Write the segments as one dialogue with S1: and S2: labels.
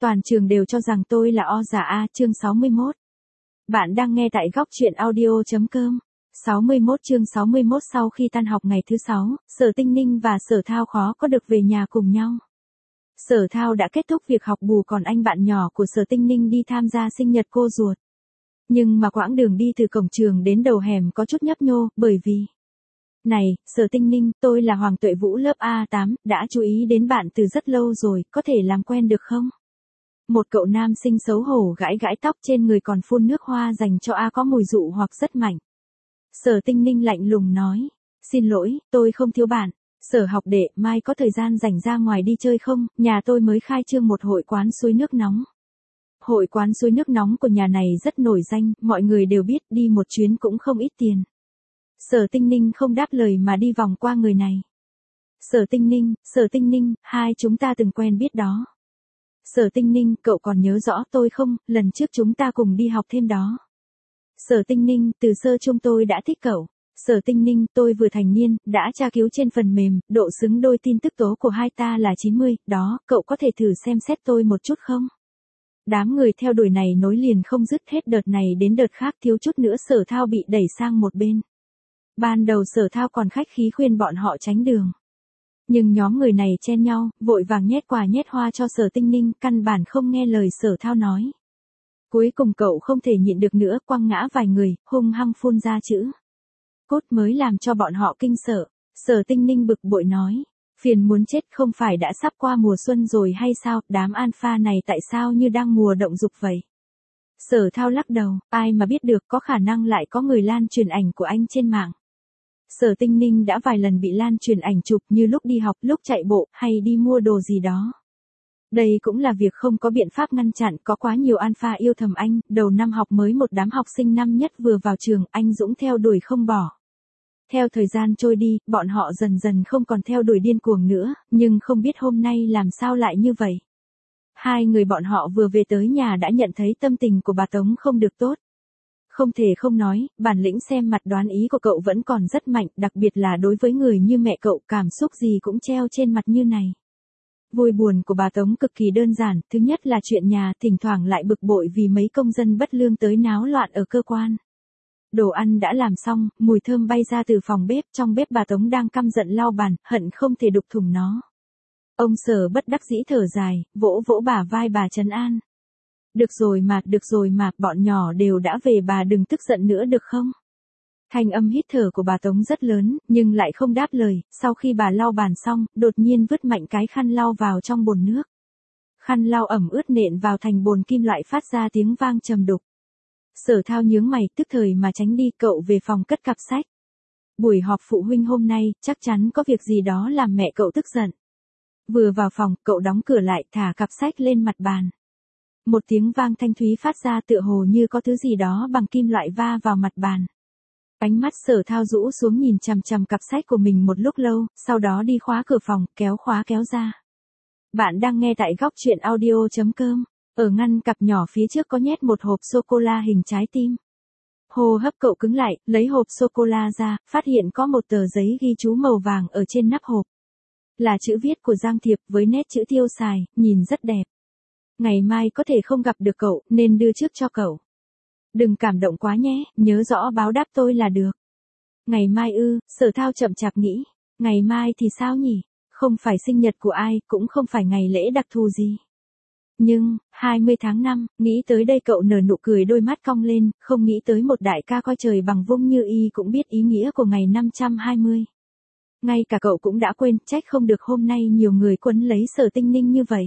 S1: toàn trường đều cho rằng tôi là o già a, chương 61. Bạn đang nghe tại góc truyện audio.com. 61 chương 61. Sau khi tan học ngày thứ 6, Sở Tinh Ninh và Sở Thao khó có được về nhà cùng nhau. Sở Thao đã kết thúc việc học bù, còn anh bạn nhỏ của Sở Tinh Ninh đi tham gia sinh nhật cô ruột. Nhưng mà quãng đường đi từ cổng trường đến đầu hẻm có chút nhấp nhô, bởi vì... Này, Sở Tinh Ninh, tôi là Hoàng Tuệ Vũ lớp A8, đã chú ý đến bạn từ rất lâu rồi, có thể làm quen được không? Một cậu nam sinh xấu hổ gãi gãi tóc, trên người còn phun nước hoa dành cho A có mùi dụ hoặc rất mạnh. Sở Tinh Ninh lạnh lùng nói, xin lỗi, tôi không thiếu bạn. Sở học đệ, mai có thời gian rảnh ra ngoài đi chơi không? Nhà tôi mới khai trương một hội quán suối nước nóng. Hội quán suối nước nóng của nhà này rất nổi danh, mọi người đều biết, đi một chuyến cũng không ít tiền. Sở Tinh Ninh không đáp lời mà đi vòng qua người này. Sở Tinh Ninh, hai chúng ta từng quen biết đó. Sở Tinh Ninh, cậu còn nhớ rõ tôi không, lần trước chúng ta cùng đi học thêm đó. Sở Tinh Ninh, từ sơ chung tôi đã thích cậu. Sở Tinh Ninh, tôi vừa thành niên, đã tra cứu trên phần mềm, độ xứng đôi tin tức tố của hai ta là 90, đó, cậu có thể thử xem xét tôi một chút không? Đám người theo đuổi này nối liền không dứt, hết đợt này đến đợt khác, thiếu chút nữa Sở Thao bị đẩy sang một bên. Ban đầu Sở Thao còn khách khí khuyên bọn họ tránh đường. Nhưng nhóm người này chen nhau, vội vàng nhét quà nhét hoa cho Sở Tinh Ninh, căn bản không nghe lời Sở Thao nói. Cuối cùng cậu không thể nhịn được nữa, quăng ngã vài người, hung hăng phun ra chữ cốt mới làm cho bọn họ kinh sợ. Sở Tinh Ninh bực bội nói, phiền muốn chết, không phải đã sắp qua mùa xuân rồi hay sao, đám alpha này tại sao như đang mùa động dục vậy? Sở Thao lắc đầu, ai mà biết được, có khả năng lại có người lan truyền ảnh của anh trên mạng. Sở Tinh Ninh đã vài lần bị lan truyền ảnh chụp, như lúc đi học, lúc chạy bộ, hay đi mua đồ gì đó. Đây cũng là việc không có biện pháp ngăn chặn, có quá nhiều alpha yêu thầm anh. Đầu năm học mới, một đám học sinh năm nhất vừa vào trường, anh dũng theo đuổi không bỏ. Theo thời gian trôi đi, bọn họ dần dần không còn theo đuổi điên cuồng nữa, nhưng không biết hôm nay làm sao lại như vậy. Hai người bọn họ vừa về tới nhà đã nhận thấy tâm tình của bà Tống không được tốt. Không thể không nói, bản lĩnh xem mặt đoán ý của cậu vẫn còn rất mạnh, đặc biệt là đối với người như mẹ cậu, cảm xúc gì cũng treo trên mặt như này. Vui buồn của bà Tống cực kỳ đơn giản, thứ nhất là chuyện nhà, thỉnh thoảng lại bực bội vì mấy công dân bất lương tới náo loạn ở cơ quan. Đồ ăn đã làm xong, mùi thơm bay ra từ phòng bếp, trong bếp bà Tống đang căm giận lau bàn, hận không thể đục thùng nó. Ông Sở bất đắc dĩ thở dài, vỗ vỗ bả vai bà trấn an. Được rồi mà, bọn nhỏ đều đã về, bà đừng tức giận nữa được không? Thanh âm hít thở của bà Tống rất lớn, nhưng lại không đáp lời, sau khi bà lau bàn xong, đột nhiên vứt mạnh cái khăn lau vào trong bồn nước. Khăn lau ẩm ướt nện vào thành bồn kim loại, phát ra tiếng vang trầm đục. Sở Thao nhướng mày, tức thời mà tránh đi, cậu về phòng cất cặp sách. Buổi họp phụ huynh hôm nay, chắc chắn có việc gì đó làm mẹ cậu tức giận. Vừa vào phòng, cậu đóng cửa lại, thả cặp sách lên mặt bàn. Một tiếng vang thanh thúy phát ra, tựa hồ như có thứ gì đó bằng kim loại va vào mặt bàn. Ánh mắt Sở Thao rũ xuống, nhìn chằm chằm cặp sách của mình một lúc lâu, sau đó đi khóa cửa phòng, kéo khóa kéo ra. Bạn đang nghe tại góc truyện audio.com. Ở ngăn cặp nhỏ phía trước có nhét một hộp sô-cô-la hình trái tim. Hô hấp cậu cứng lại, lấy hộp sô-cô-la ra, phát hiện có một tờ giấy ghi chú màu vàng ở trên nắp hộp. Là chữ viết của Giang Thiệp với nét chữ tiêu xài, nhìn rất đẹp. Ngày mai có thể không gặp được cậu, nên đưa trước cho cậu. Đừng cảm động quá nhé, nhớ rõ báo đáp tôi là được. Ngày mai ư? Sở Thao chậm chạp nghĩ. Ngày mai thì sao nhỉ? Không phải sinh nhật của ai, cũng không phải ngày lễ đặc thù gì. Nhưng, 20 tháng 5, nghĩ tới đây cậu nở nụ cười, đôi mắt cong lên, không nghĩ tới một đại ca coi trời bằng vung như y cũng biết ý nghĩa của ngày 520. Ngay cả cậu cũng đã quên, trách không được hôm nay nhiều người quấn lấy Sở Tinh Ninh như vậy.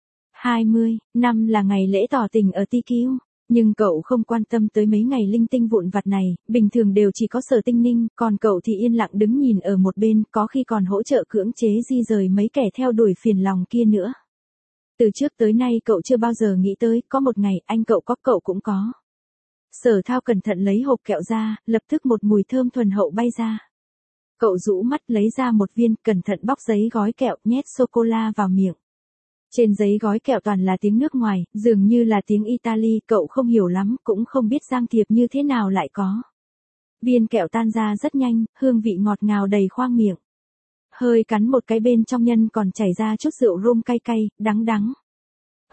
S1: 20 năm là ngày lễ tỏ tình ở TQ, nhưng cậu không quan tâm tới mấy ngày linh tinh vụn vặt này, bình thường đều chỉ có Sở Tinh Ninh, còn cậu thì yên lặng đứng nhìn ở một bên, có khi còn hỗ trợ cưỡng chế di rời mấy kẻ theo đuổi phiền lòng kia nữa. Từ trước tới nay cậu chưa bao giờ nghĩ tới, có một ngày, anh cậu có, cậu cũng có. Sở Thao cẩn thận lấy hộp kẹo ra, lập tức một mùi thơm thuần hậu bay ra. Cậu rũ mắt lấy ra một viên, cẩn thận bóc giấy gói kẹo, nhét sô-cô-la vào miệng. Trên giấy gói kẹo toàn là tiếng nước ngoài, dường như là tiếng Italy, cậu không hiểu lắm, cũng không biết Giang Thiệp như thế nào lại có. Viên kẹo tan ra rất nhanh, hương vị ngọt ngào đầy khoang miệng. Hơi cắn một cái, bên trong nhân còn chảy ra chút rượu rum cay cay, đắng đắng.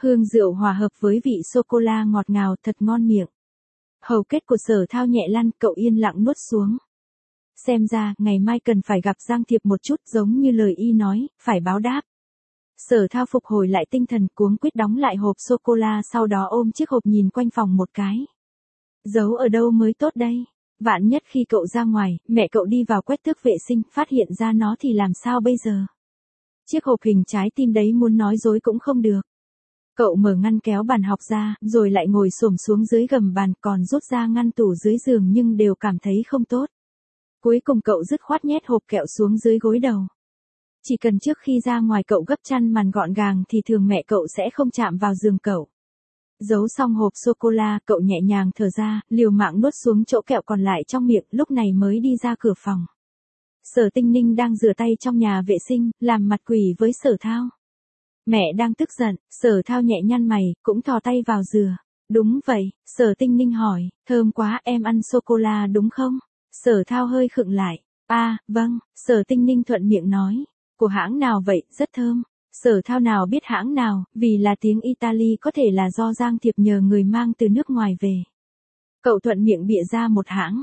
S1: Hương rượu hòa hợp với vị sô-cô-la ngọt ngào thật ngon miệng. Hầu kết của Sở Thao nhẹ lăn, cậu yên lặng nuốt xuống. Xem ra, ngày mai cần phải gặp Giang Thiệp một chút giống như lời y nói, phải báo đáp. Sở Thao phục hồi lại tinh thần cuống quýt đóng lại hộp sô-cô-la sau đó ôm chiếc hộp nhìn quanh phòng một cái. Giấu ở đâu mới tốt đây? Vạn nhất khi cậu ra ngoài, mẹ cậu đi vào quét tước vệ sinh, phát hiện ra nó thì làm sao bây giờ? Chiếc hộp hình trái tim đấy muốn nói dối cũng không được. Cậu mở ngăn kéo bàn học ra, rồi lại ngồi xổm xuống dưới gầm bàn, còn rút ra ngăn tủ dưới giường nhưng đều cảm thấy không tốt. Cuối cùng cậu dứt khoát nhét hộp kẹo xuống dưới gối đầu. Chỉ cần trước khi ra ngoài cậu gấp chăn màn gọn gàng thì thường mẹ cậu sẽ không chạm vào giường cậu. Giấu xong hộp sô-cô-la, cậu nhẹ nhàng thở ra, liều mạng nuốt xuống chỗ kẹo còn lại trong miệng, lúc này mới đi ra cửa phòng. Sở Tinh Ninh đang rửa tay trong nhà vệ sinh, làm mặt quỷ với Sở Thao. Mẹ đang tức giận, Sở Thao nhẹ nhăn mày, cũng thò tay vào rửa. Đúng vậy, Sở Tinh Ninh hỏi, thơm quá, em ăn sô-cô-la đúng không? Sở Thao hơi khựng lại. Vâng, Sở Tinh Ninh thuận miệng nói. Của hãng nào vậy, rất thơm. Sở Thao nào biết hãng nào, vì là tiếng Italy có thể là do Giang Thiệp nhờ người mang từ nước ngoài về. Cậu thuận miệng bịa ra một hãng.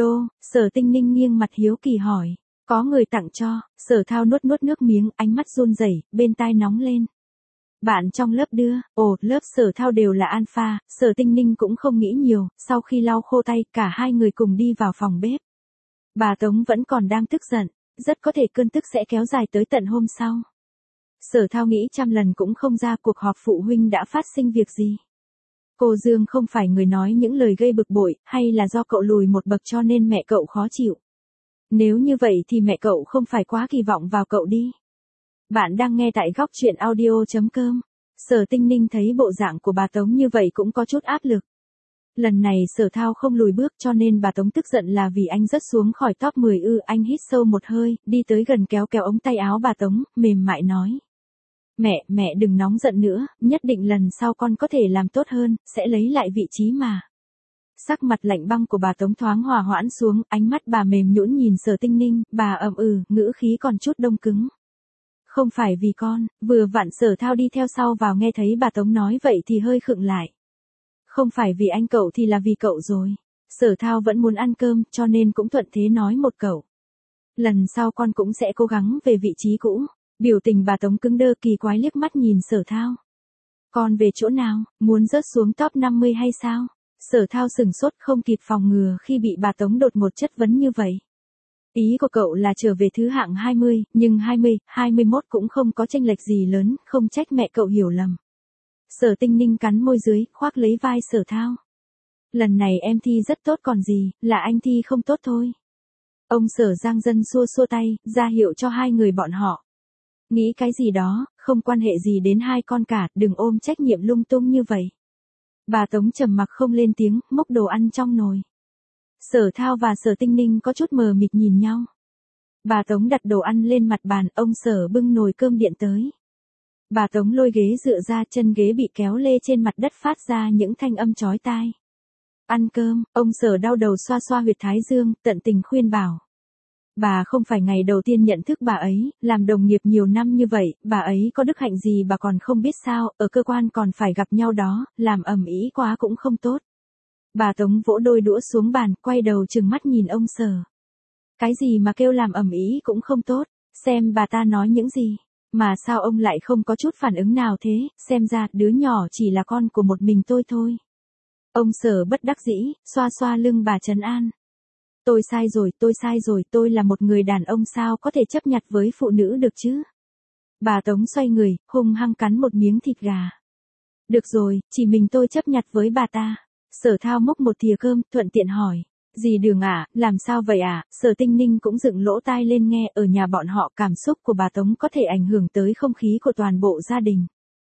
S1: Sở Tinh Ninh nghiêng mặt hiếu kỳ hỏi. Có người tặng cho, Sở Thao nuốt nước miếng, ánh mắt run rẩy, bên tai nóng lên. Bạn trong lớp đưa, lớp Sở Thao đều là alpha, Sở Tinh Ninh cũng không nghĩ nhiều, sau khi lau khô tay, cả hai người cùng đi vào phòng bếp. Bà Tống vẫn còn đang tức giận, rất có thể cơn tức sẽ kéo dài tới tận hôm sau. Sở Thao nghĩ trăm lần cũng không ra cuộc họp phụ huynh đã phát sinh việc gì. Cô Dương không phải người nói những lời gây bực bội, hay là do cậu lùi một bậc cho nên mẹ cậu khó chịu. Nếu như vậy thì mẹ cậu không phải quá kỳ vọng vào cậu đi. Bạn đang nghe tại góc truyện audio.com. Sở Tinh Ninh thấy bộ dạng của bà Tống như vậy cũng có chút áp lực. Lần này Sở Thao không lùi bước cho nên bà Tống tức giận là vì anh rớt xuống khỏi top 10 anh hít sâu một hơi, đi tới gần kéo ống tay áo bà Tống, mềm mại nói. Mẹ đừng nóng giận nữa, nhất định lần sau con có thể làm tốt hơn, sẽ lấy lại vị trí mà. Sắc mặt lạnh băng của bà Tống thoáng hòa hoãn xuống, ánh mắt bà mềm nhũn nhìn Sở Tinh Ninh, bà ngữ khí còn chút đông cứng. Không phải vì con, vừa vặn Sở Thao đi theo sau vào nghe thấy bà Tống nói vậy thì hơi khựng lại. Không phải vì anh cậu thì là vì cậu rồi. Sở Thao vẫn muốn ăn cơm cho nên cũng thuận thế nói một cậu. Lần sau con cũng sẽ cố gắng về vị trí cũ. Biểu tình bà Tống cứng đơ kỳ quái liếc mắt nhìn Sở Thao. Con về chỗ nào, muốn rớt xuống top 50 hay sao? Sở Thao sừng sốt không kịp phòng ngừa khi bị bà Tống đột ngột chất vấn như vậy. Ý của cậu là trở về thứ hạng 20, nhưng 20, 21 cũng không có chênh lệch gì lớn, không trách mẹ cậu hiểu lầm. Sở Tinh Ninh cắn môi dưới, khoác lấy vai Sở Thao. Lần này em thi rất tốt còn gì, là anh thi không tốt thôi. Ông Sở Giang Dân xua xua tay, ra hiệu cho hai người bọn họ. Nghĩ cái gì đó, không quan hệ gì đến hai con cả, đừng ôm trách nhiệm lung tung như vậy. Bà Tống trầm mặc không lên tiếng, múc đồ ăn trong nồi. Sở Thao và Sở Tinh Ninh có chút mờ mịt nhìn nhau. Bà Tống đặt đồ ăn lên mặt bàn, ông Sở bưng nồi cơm điện tới. Bà Tống lôi ghế dựa ra, chân ghế bị kéo lê trên mặt đất phát ra những thanh âm chói tai. Ăn cơm, ông Sở đau đầu xoa xoa huyệt thái dương, tận tình khuyên bảo. Bà không phải ngày đầu tiên nhận thức bà ấy, làm đồng nghiệp nhiều năm như vậy, bà ấy có đức hạnh gì bà còn không biết sao, ở cơ quan còn phải gặp nhau đó, làm ầm ĩ quá cũng không tốt. Bà Tống vỗ đôi đũa xuống bàn, quay đầu trừng mắt nhìn ông Sở. Cái gì mà kêu làm ầm ĩ cũng không tốt, xem bà ta nói những gì, mà sao ông lại không có chút phản ứng nào thế, xem ra đứa nhỏ chỉ là con của một mình tôi thôi. Ông Sở bất đắc dĩ, xoa xoa lưng bà trấn an. Tôi sai rồi, tôi là một người đàn ông sao có thể chấp nhặt với phụ nữ được chứ. Bà Tống xoay người, hung hăng cắn một miếng thịt gà. Được rồi, chỉ mình tôi chấp nhặt với bà ta. Sở Thao múc một thìa cơm, thuận tiện hỏi. Dì Đường làm sao vậy Sở Tinh Ninh cũng dựng lỗ tai lên nghe, ở nhà bọn họ cảm xúc của bà Tống có thể ảnh hưởng tới không khí của toàn bộ gia đình.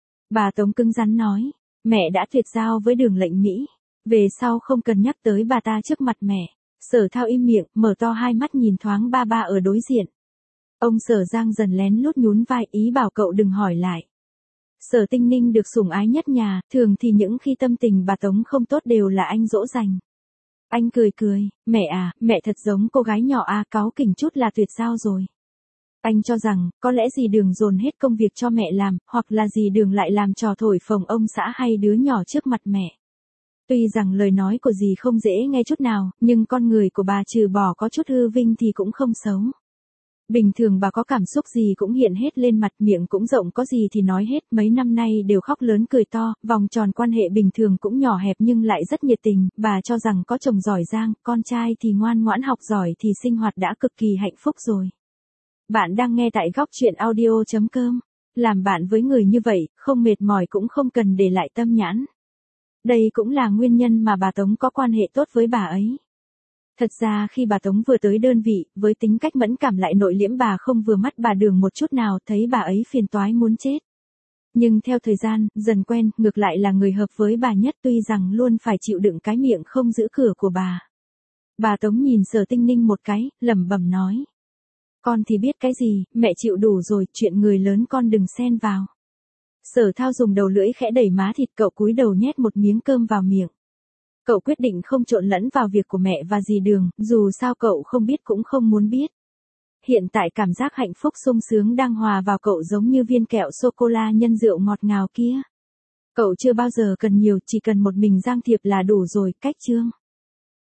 S1: Bà Tống cứng rắn nói, mẹ đã tuyệt giao với Đường Lệnh Mỹ. Về sau không cần nhắc tới bà ta trước mặt mẹ. Sở Thao im miệng, mở to hai mắt nhìn thoáng ba ở đối diện. Ông Sở Giang dần lén lút nhún vai, ý bảo cậu đừng hỏi lại. Sở Tinh Ninh được sủng ái nhất nhà, thường thì những khi tâm tình bà Tống không tốt đều là anh dỗ dành. Anh cười, mẹ thật giống cô gái nhỏ cáu kỉnh chút là tuyệt giao rồi. Anh cho rằng, có lẽ dì Đường dồn hết công việc cho mẹ làm, hoặc là dì Đường lại làm trò thổi phồng ông xã hay đứa nhỏ trước mặt mẹ. Tuy rằng lời nói của dì không dễ nghe chút nào, nhưng con người của bà trừ bỏ có chút hư vinh thì cũng không xấu. Bình thường bà có cảm xúc gì cũng hiện hết lên mặt, miệng cũng rộng, có gì thì nói hết, mấy năm nay đều khóc lớn cười to, vòng tròn quan hệ bình thường cũng nhỏ hẹp nhưng lại rất nhiệt tình, bà cho rằng có chồng giỏi giang, con trai thì ngoan ngoãn học giỏi thì sinh hoạt đã cực kỳ hạnh phúc rồi. Bạn đang nghe tại góc chuyện audio.com. Làm bạn với người như vậy, không mệt mỏi cũng không cần để lại tâm nhãn. Đây cũng là nguyên nhân mà bà Tống có quan hệ tốt với bà ấy. Thật ra khi bà Tống vừa tới đơn vị, với tính cách mẫn cảm lại nội liễm, bà không vừa mắt bà Đường một chút nào, thấy bà ấy phiền toái muốn chết. Nhưng theo thời gian, dần quen, ngược lại là người hợp với bà nhất, tuy rằng luôn phải chịu đựng cái miệng không giữ cửa của bà. Bà Tống nhìn Sở Tinh Ninh một cái, lẩm bẩm nói. Con thì biết cái gì, mẹ chịu đủ rồi, chuyện người lớn con đừng xen vào. Sở Thao dùng đầu lưỡi khẽ đẩy má thịt cậu, cúi đầu nhét một miếng cơm vào miệng. Cậu quyết định không trộn lẫn vào việc của mẹ và dì Đường, dù sao cậu không biết cũng không muốn biết. Hiện tại cảm giác hạnh phúc sung sướng đang hòa vào cậu giống như viên kẹo sô-cô-la nhân rượu ngọt ngào kia. Cậu chưa bao giờ cần nhiều, chỉ cần một mình Giang Thiệp là đủ rồi, cách chương.